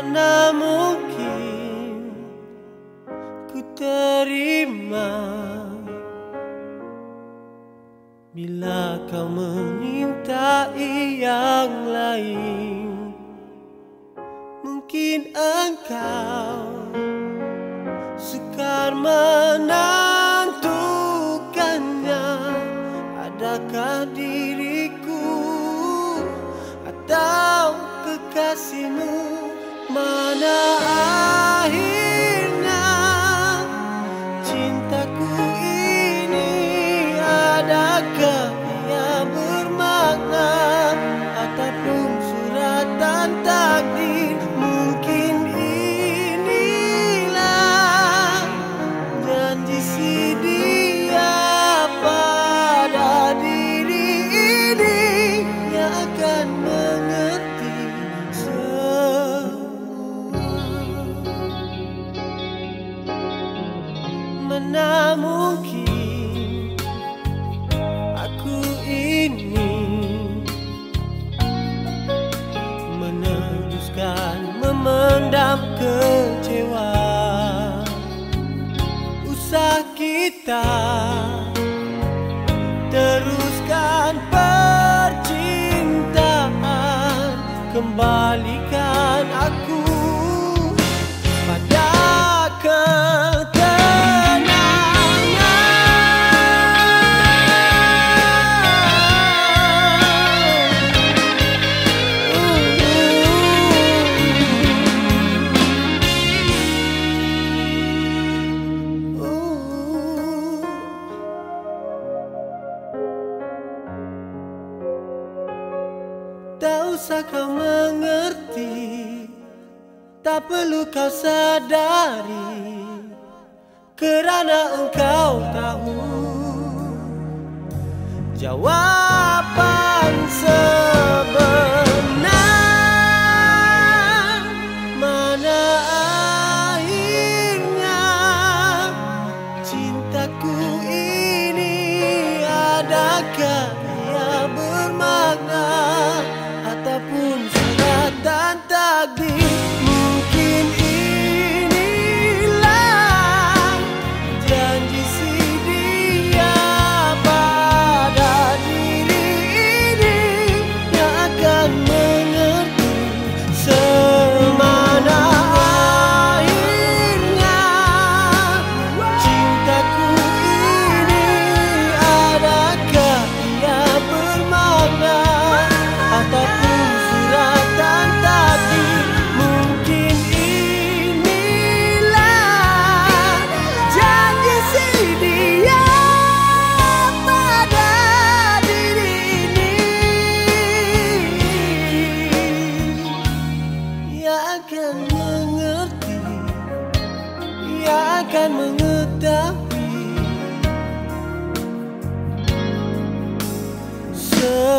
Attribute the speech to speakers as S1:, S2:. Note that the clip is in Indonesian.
S1: Mana mungkin ku terima bila kau memintai yang lain. Mungkin engkau sukar menentukannya. Adakah diriku atau kekasihmu? Mana akhirnya cintaku ini? Adakah ia bermakna ataupun suratan takdir? Mungkin inilah janji si dia pada diri ini yang akan mengerti semua. Mana mungkin aku ini meneruskan memendam kecewa. Usah kita teruskan percintaan, kembalikan aku pada tak usah kau mengerti, tak perlu kau sadari, kerana engkau tahu jawapan sebenar. Mana akhirnya cintaku ini? Adakah ia bermakna ataupun suratan takdir? Mungkin inilah janji si dia pada diri ini yang akan mengerti semana akhirnya cintaku ini. Adakah ia bermakna ataupun suratan takdir? Mungkin inilah janji si dia pada diri ini yang akan mengerti, yang akan mengetahui